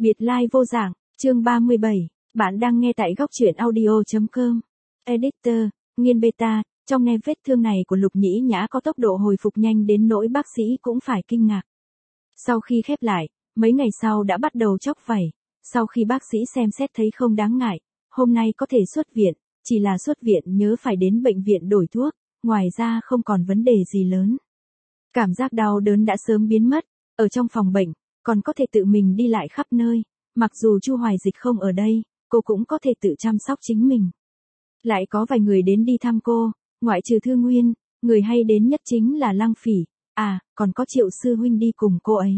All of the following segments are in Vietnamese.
Biệt lai vô dạng, chương 37, bạn đang nghe tại góc truyện audio.com. Editor, nghiên beta, trong nghe vết thương này của Lục Nhĩ Nhã có tốc độ hồi phục nhanh đến nỗi bác sĩ cũng phải kinh ngạc. Sau khi khép lại, mấy ngày sau đã bắt đầu chóc vảy, sau khi bác sĩ xem xét thấy không đáng ngại, hôm nay có thể xuất viện, chỉ là xuất viện nhớ phải đến bệnh viện đổi thuốc, ngoài ra không còn vấn đề gì lớn. Cảm giác đau đớn đã sớm biến mất, ở trong phòng bệnh, còn có thể tự mình đi lại khắp nơi, mặc dù Chu Hoài Dịch không ở đây, cô cũng có thể tự chăm sóc chính mình. Lại có vài người đến đi thăm cô, ngoại trừ Thư Nguyên, người hay đến nhất chính là Lăng Phỉ, còn có Triệu sư huynh đi cùng cô ấy.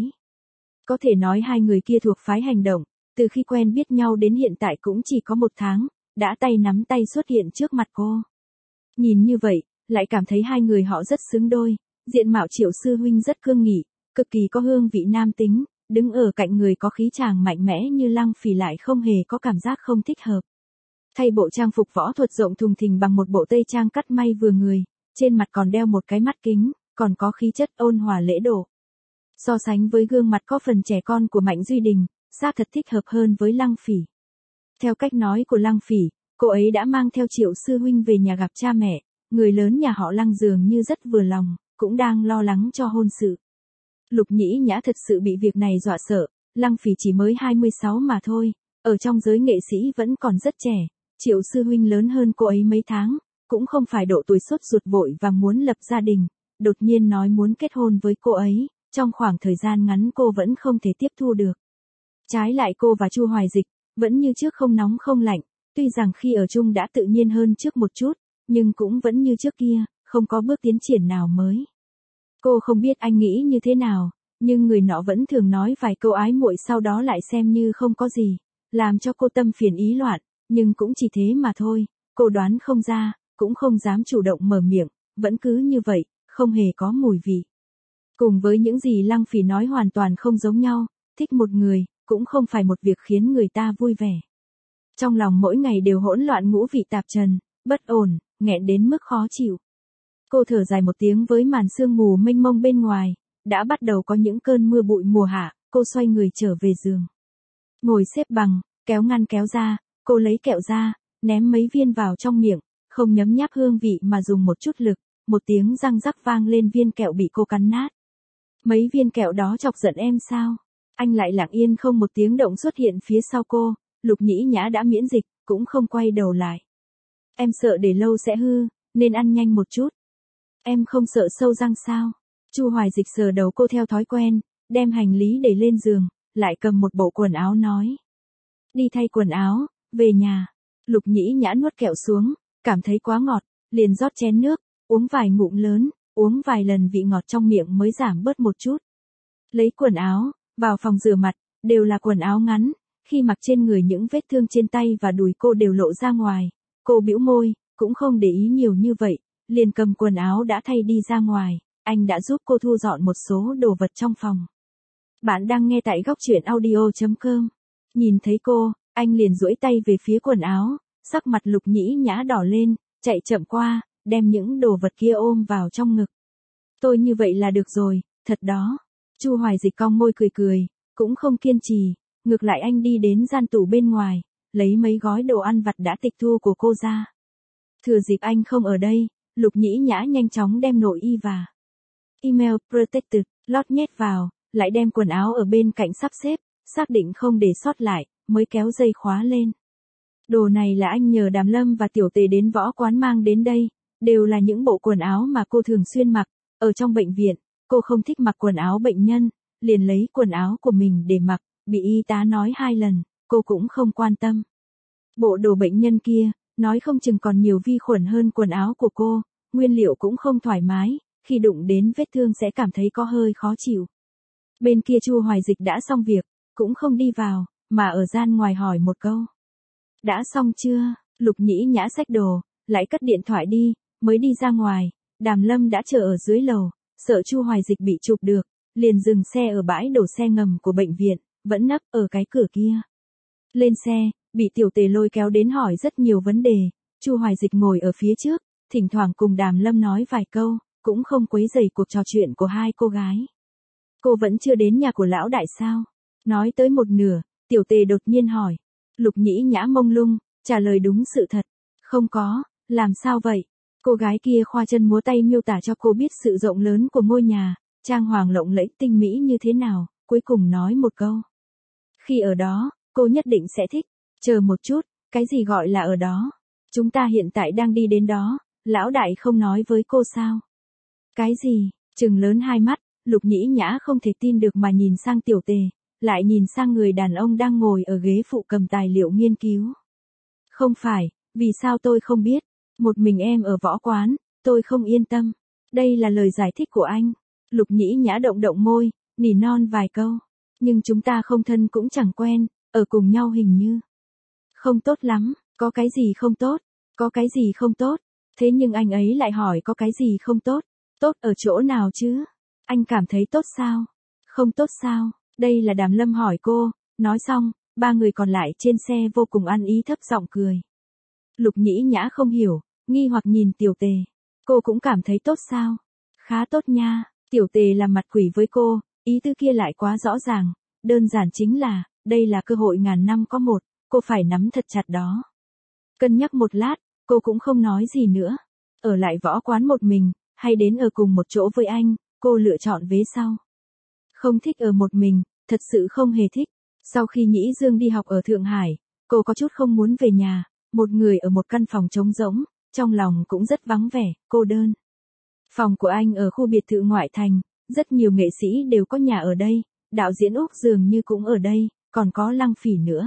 Có thể nói hai người kia thuộc phái hành động, từ khi quen biết nhau đến hiện tại cũng chỉ có 1 tháng, đã tay nắm tay xuất hiện trước mặt cô. Nhìn như vậy, lại cảm thấy hai người họ rất xứng đôi, diện mạo Triệu sư huynh rất cương nghị, cực kỳ có hương vị nam tính, đứng ở cạnh người có khí chàng mạnh mẽ như Lăng Phỉ lại không hề có cảm giác không thích hợp. Thay bộ trang phục võ thuật rộng thùng thình bằng một bộ tây trang cắt may vừa người, trên mặt còn đeo một cái mắt kính, còn có khí chất ôn hòa lễ độ. So sánh với gương mặt có phần trẻ con của Mạnh Duy Đình, xác thật thích hợp hơn với Lăng Phỉ. Theo cách nói của Lăng Phỉ, cô ấy đã mang theo Triệu sư huynh về nhà gặp cha mẹ, người lớn nhà họ Lăng dường như rất vừa lòng, cũng đang lo lắng cho hôn sự. Lục Nhĩ Nhã thật sự bị việc này dọa sợ, Lăng Phỉ chỉ mới 26 mà thôi, ở trong giới nghệ sĩ vẫn còn rất trẻ, Triệu sư huynh lớn hơn cô ấy mấy tháng, cũng không phải độ tuổi sốt ruột vội và muốn lập gia đình, đột nhiên nói muốn kết hôn với cô ấy, trong khoảng thời gian ngắn cô vẫn không thể tiếp thu được. Trái lại cô và Chu Hoài Dịch, vẫn như trước không nóng không lạnh, tuy rằng khi ở chung đã tự nhiên hơn trước một chút, nhưng cũng vẫn như trước kia, không có bước tiến triển nào mới. Cô không biết anh nghĩ như thế nào, nhưng người nọ vẫn thường nói vài câu ái muội sau đó lại xem như không có gì, làm cho cô tâm phiền ý loạn, nhưng cũng chỉ thế mà thôi, cô đoán không ra, cũng không dám chủ động mở miệng, vẫn cứ như vậy, không hề có mùi vị. Cùng với những gì Lăng Phỉ nói hoàn toàn không giống nhau, thích một người, cũng không phải một việc khiến người ta vui vẻ. Trong lòng mỗi ngày đều hỗn loạn ngũ vị tạp trần, bất ổn, nghẹn đến mức khó chịu. Cô thở dài một tiếng với màn sương mù mênh mông bên ngoài, đã bắt đầu có những cơn mưa bụi mùa hạ, cô xoay người trở về giường. Ngồi xếp bằng, kéo ngăn kéo ra, cô lấy kẹo ra, ném mấy viên vào trong miệng, không nhấm nháp hương vị mà dùng một chút lực, một tiếng răng rắc vang lên viên kẹo bị cô cắn nát. Mấy viên kẹo đó chọc giận em sao? Anh lại lặng yên không một tiếng động xuất hiện phía sau cô, Lục Nhĩ Nhã đã miễn dịch, cũng không quay đầu lại. Em sợ để lâu sẽ hư, nên ăn nhanh một chút. Em không sợ sâu răng sao? Chu Hoài Dịch sờ đầu cô theo thói quen, đem hành lý để lên giường, lại cầm một bộ quần áo nói. Đi thay quần áo, về nhà. Lục Nhĩ Nhã nuốt kẹo xuống, cảm thấy quá ngọt, liền rót chén nước, uống vài ngụm lớn, uống vài lần vị ngọt trong miệng mới giảm bớt một chút. Lấy quần áo, vào phòng rửa mặt, đều là quần áo ngắn, khi mặc trên người những vết thương trên tay và đùi cô đều lộ ra ngoài. Cô bĩu môi, cũng không để ý nhiều như vậy, liền cầm quần áo đã thay đi ra ngoài, anh đã giúp cô thu dọn một số đồ vật trong phòng. Bạn đang nghe tại góc truyện audio.com. Nhìn thấy cô, anh liền duỗi tay về phía quần áo, sắc mặt Lục Nhĩ Nhã đỏ lên, chạy chậm qua, đem những đồ vật kia ôm vào trong ngực. Tôi như vậy là được rồi, thật đó. Chu Hoài Dịch cong môi cười cười, cũng không kiên trì, ngược lại anh đi đến gian tủ bên ngoài, lấy mấy gói đồ ăn vặt đã tịch thu của cô ra. Thừa dịp anh không ở đây, Lục Nhĩ Nhã nhanh chóng đem nội y và email protected lót nhét vào, lại đem quần áo ở bên cạnh sắp xếp, xác định không để sót lại, mới kéo dây khóa lên. Đồ này là anh nhờ Đàm Lâm và Tiểu Tề đến võ quán mang đến đây, đều là những bộ quần áo mà cô thường xuyên mặc, ở trong bệnh viện, cô không thích mặc quần áo bệnh nhân, liền lấy quần áo của mình để mặc, bị y tá nói 2 lần, cô cũng không quan tâm. Bộ đồ bệnh nhân kia, nói không chừng còn nhiều vi khuẩn hơn quần áo của cô, nguyên liệu cũng không thoải mái, khi đụng đến vết thương sẽ cảm thấy có hơi khó chịu. Bên kia Chu Hoài Dịch đã xong việc, cũng không đi vào, mà ở gian ngoài hỏi một câu. Đã xong chưa? Lục Nhĩ Nhã xách đồ, lại cất điện thoại đi, mới đi ra ngoài, Đàm Lâm đã chờ ở dưới lầu, sợ Chu Hoài Dịch bị chụp được, liền dừng xe ở bãi đổ xe ngầm của bệnh viện, vẫn nấp ở cái cửa kia. Lên xe, bị Tiểu Tề lôi kéo đến hỏi rất nhiều vấn đề, Chu Hoài Dịch ngồi ở phía trước, thỉnh thoảng cùng Đàm Lâm nói vài câu, cũng không quấy rầy cuộc trò chuyện của hai cô gái. Cô vẫn chưa đến nhà của lão đại sao? Nói tới một nửa, Tiểu Tề đột nhiên hỏi. Lục Nhĩ Nhã mông lung, trả lời đúng sự thật. Không có, làm sao vậy? Cô gái kia khoa chân múa tay miêu tả cho cô biết sự rộng lớn của ngôi nhà, trang hoàng lộng lẫy tinh mỹ như thế nào, cuối cùng nói một câu. Khi ở đó, cô nhất định sẽ thích. Chờ một chút, cái gì gọi là ở đó? Chúng ta hiện tại đang đi đến đó, lão đại không nói với cô sao? Cái gì? Trừng lớn hai mắt, Lục Nhĩ Nhã không thể tin được mà nhìn sang Tiểu Tề, lại nhìn sang người đàn ông đang ngồi ở ghế phụ cầm tài liệu nghiên cứu. Không phải, vì sao tôi không biết? Một mình em ở võ quán, tôi không yên tâm. Đây là lời giải thích của anh. Lục Nhĩ Nhã động động môi, nỉ non vài câu. Nhưng chúng ta không thân cũng chẳng quen, ở cùng nhau hình như không tốt lắm. Có cái gì không tốt? Có cái gì không tốt? Thế nhưng anh ấy lại hỏi có cái gì không tốt? Tốt ở chỗ nào chứ? Anh cảm thấy tốt sao? Không tốt sao? Đây là Đàm Lâm hỏi cô. Nói xong, ba người còn lại trên xe vô cùng ăn ý thấp giọng cười. Lục Nhĩ Nhã không hiểu, nghi hoặc nhìn Tiểu Tề. Cô cũng cảm thấy tốt sao? Khá tốt nha. Tiểu Tề làm mặt quỷ với cô, ý tư kia lại quá rõ ràng. Đơn giản chính là, đây là cơ hội ngàn năm có một, cô phải nắm thật chặt đó. Cân nhắc một lát, cô cũng không nói gì nữa. Ở lại võ quán một mình, hay đến ở cùng một chỗ với anh, cô lựa chọn vế sau. Không thích ở một mình, thật sự không hề thích. Sau khi Nhĩ Dương đi học ở Thượng Hải, cô có chút không muốn về nhà, một người ở một căn phòng trống rỗng, trong lòng cũng rất vắng vẻ, cô đơn. Phòng của anh ở khu biệt thự ngoại thành, rất nhiều nghệ sĩ đều có nhà ở đây, đạo diễn Úc dường như cũng ở đây, còn có Lăng Phỉ nữa.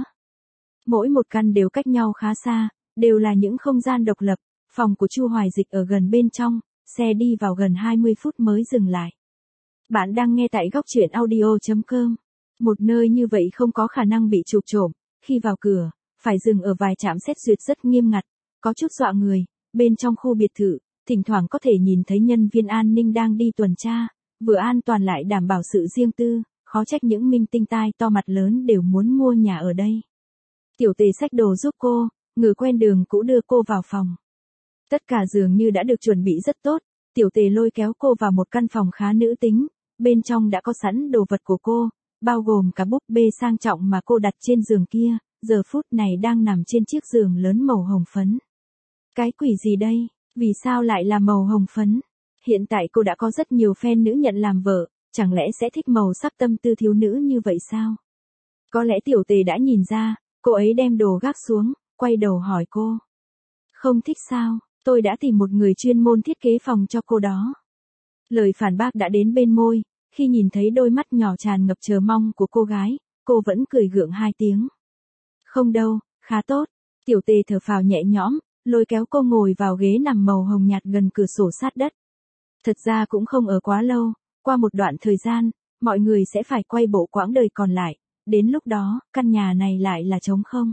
Mỗi một căn đều cách nhau khá xa, đều là những không gian độc lập, phòng của Chu Hoài Dịch ở gần bên trong, xe đi vào gần 20 phút mới dừng lại. Bạn đang nghe tại góc truyện audio.com. Một nơi như vậy không có khả năng bị chụp trộm, khi vào cửa, phải dừng ở vài trạm xét duyệt rất nghiêm ngặt, có chút dọa người. Bên trong khu biệt thự, thỉnh thoảng có thể nhìn thấy nhân viên an ninh đang đi tuần tra, vừa an toàn lại đảm bảo sự riêng tư, khó trách những minh tinh tai to mặt lớn đều muốn mua nhà ở đây. Tiểu Tề xách đồ giúp cô, người quen đường cũ đưa cô vào phòng. Tất cả dường như đã được chuẩn bị rất tốt, Tiểu Tề lôi kéo cô vào một căn phòng khá nữ tính, bên trong đã có sẵn đồ vật của cô, bao gồm cả búp bê sang trọng mà cô đặt trên giường kia, giờ phút này đang nằm trên chiếc giường lớn màu hồng phấn. Cái quỷ gì đây, vì sao lại là màu hồng phấn? Hiện tại cô đã có rất nhiều fan nữ nhận làm vợ, chẳng lẽ sẽ thích màu sắc tâm tư thiếu nữ như vậy sao? Có lẽ Tiểu Tề đã nhìn ra, cô ấy đem đồ gác xuống, quay đầu hỏi cô. Không thích sao, tôi đã tìm một người chuyên môn thiết kế phòng cho cô đó. Lời phản bác đã đến bên môi, khi nhìn thấy đôi mắt nhỏ tràn ngập chờ mong của cô gái, cô vẫn cười gượng hai tiếng. Không đâu, khá tốt. Tiểu Tề thở phào nhẹ nhõm, lôi kéo cô ngồi vào ghế nằm màu hồng nhạt gần cửa sổ sát đất. Thật ra cũng không ở quá lâu, qua một đoạn thời gian, mọi người sẽ phải quay bộ quãng đời còn lại, đến lúc đó, căn nhà này lại là trống không.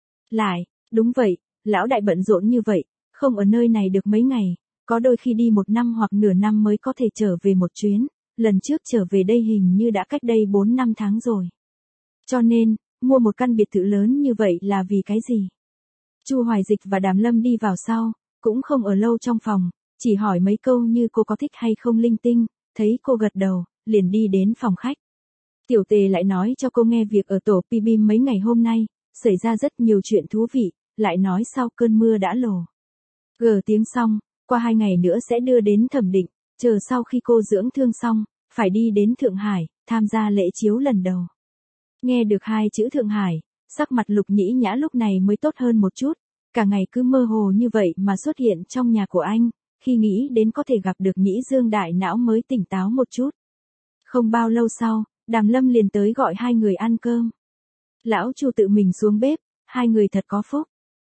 Đúng vậy, lão đại bận rộn như vậy, không ở nơi này được mấy ngày, có đôi khi đi một năm hoặc nửa năm mới có thể trở về một chuyến, lần trước trở về đây hình như đã cách đây 4-5 tháng rồi. Cho nên, mua một căn biệt thự lớn như vậy là vì cái gì? Chu Hoài Dịch và Đàm Lâm đi vào sau, cũng không ở lâu trong phòng, chỉ hỏi mấy câu như cô có thích hay không linh tinh, thấy cô gật đầu, liền đi đến phòng khách. Tiểu Tề lại nói cho cô nghe việc ở tổ PB mấy ngày hôm nay, xảy ra rất nhiều chuyện thú vị, lại nói sau cơn mưa đã lồ. Tiếng xong, qua 2 ngày nữa sẽ đưa đến thẩm định, chờ sau khi cô dưỡng thương xong, phải đi đến Thượng Hải, tham gia lễ chiếu lần đầu. Nghe được 2 chữ Thượng Hải, sắc mặt Lục Nhĩ Nhã lúc này mới tốt hơn một chút, cả ngày cứ mơ hồ như vậy mà xuất hiện trong nhà của anh, khi nghĩ đến có thể gặp được Nhĩ Dương đại não mới tỉnh táo một chút. Không bao lâu sau, Đàm Lâm liền tới gọi 2 người ăn cơm. Lão Chu tự mình xuống bếp, 2 người thật có phúc.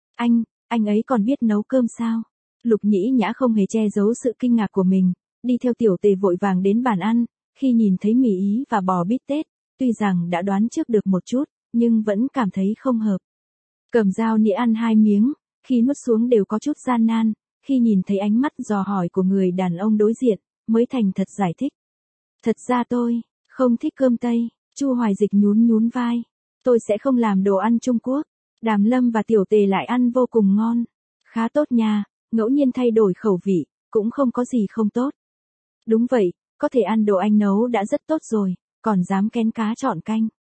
Anh ấy còn biết nấu cơm sao? Lục Nhĩ Nhã không hề che giấu sự kinh ngạc của mình, đi theo Tiểu Tề vội vàng đến bàn ăn, khi nhìn thấy mì Ý và bò bít tết, tuy rằng đã đoán trước được một chút, nhưng vẫn cảm thấy không hợp. Cầm dao nĩa ăn 2 miếng, khi nuốt xuống đều có chút gian nan, khi nhìn thấy ánh mắt dò hỏi của người đàn ông đối diện, mới thành thật giải thích. Thật ra tôi không thích cơm Tây. Chu Hoài Dịch nhún vai. Tôi sẽ không làm đồ ăn Trung Quốc. Đàm Lâm và Tiểu Tề lại ăn vô cùng ngon. Khá tốt nha, ngẫu nhiên thay đổi khẩu vị, cũng không có gì không tốt. Đúng vậy, có thể ăn đồ anh nấu đã rất tốt rồi, còn dám kén cá chọn canh.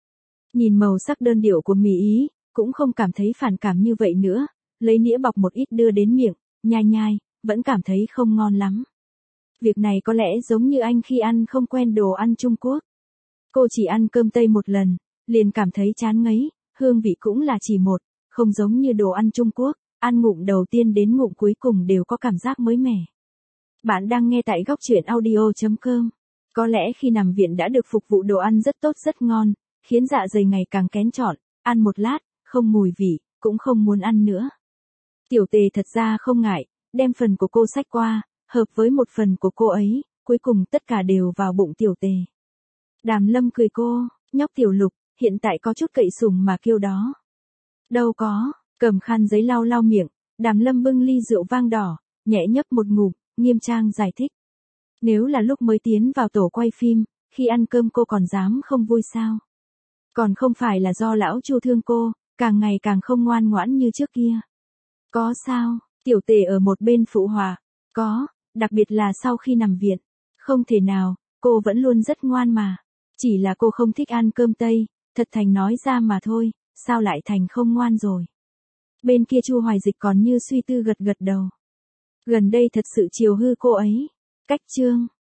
Nhìn màu sắc đơn điệu của mì Ý, cũng không cảm thấy phản cảm như vậy nữa, lấy nĩa bọc một ít đưa đến miệng, nhai nhai, vẫn cảm thấy không ngon lắm. Việc này có lẽ giống như anh khi ăn không quen đồ ăn Trung Quốc. Cô chỉ ăn cơm Tây một lần, liền cảm thấy chán ngấy, hương vị cũng là chỉ một, không giống như đồ ăn Trung Quốc, ăn ngụm đầu tiên đến ngụm cuối cùng đều có cảm giác mới mẻ. Bạn đang nghe tại góc truyện audio.com. Có lẽ khi nằm viện đã được phục vụ đồ ăn rất tốt rất ngon, khiến dạ dày ngày càng kén chọn, ăn một lát, không mùi vị, cũng không muốn ăn nữa. Tiểu Tề thật ra không ngại, đem phần của cô xách qua, hợp với một phần của cô ấy, cuối cùng tất cả đều vào bụng Tiểu Tề. Đàm Lâm cười cô, nhóc Tiểu Lục, hiện tại có chút cậy sủng mà kêu đó. Đâu có, cầm khăn giấy lau lau miệng, Đàm Lâm bưng ly rượu vang đỏ, nhẹ nhấp một ngụm, nghiêm trang giải thích. Nếu là lúc mới tiến vào tổ quay phim, khi ăn cơm cô còn dám không vui sao? Còn không phải là do lão Chu thương cô, càng ngày càng không ngoan ngoãn như trước kia. Có sao? Tiểu Tề ở một bên phụ họa. Có, đặc biệt là sau khi nằm viện. Không thể nào, cô vẫn luôn rất ngoan mà. Chỉ là cô không thích ăn cơm Tây, thật thành nói ra mà thôi, sao lại thành không ngoan rồi. Bên kia Chu Hoài Dịch còn như suy tư gật gật đầu. Gần đây thật sự chiều hư cô ấy. Cách chương.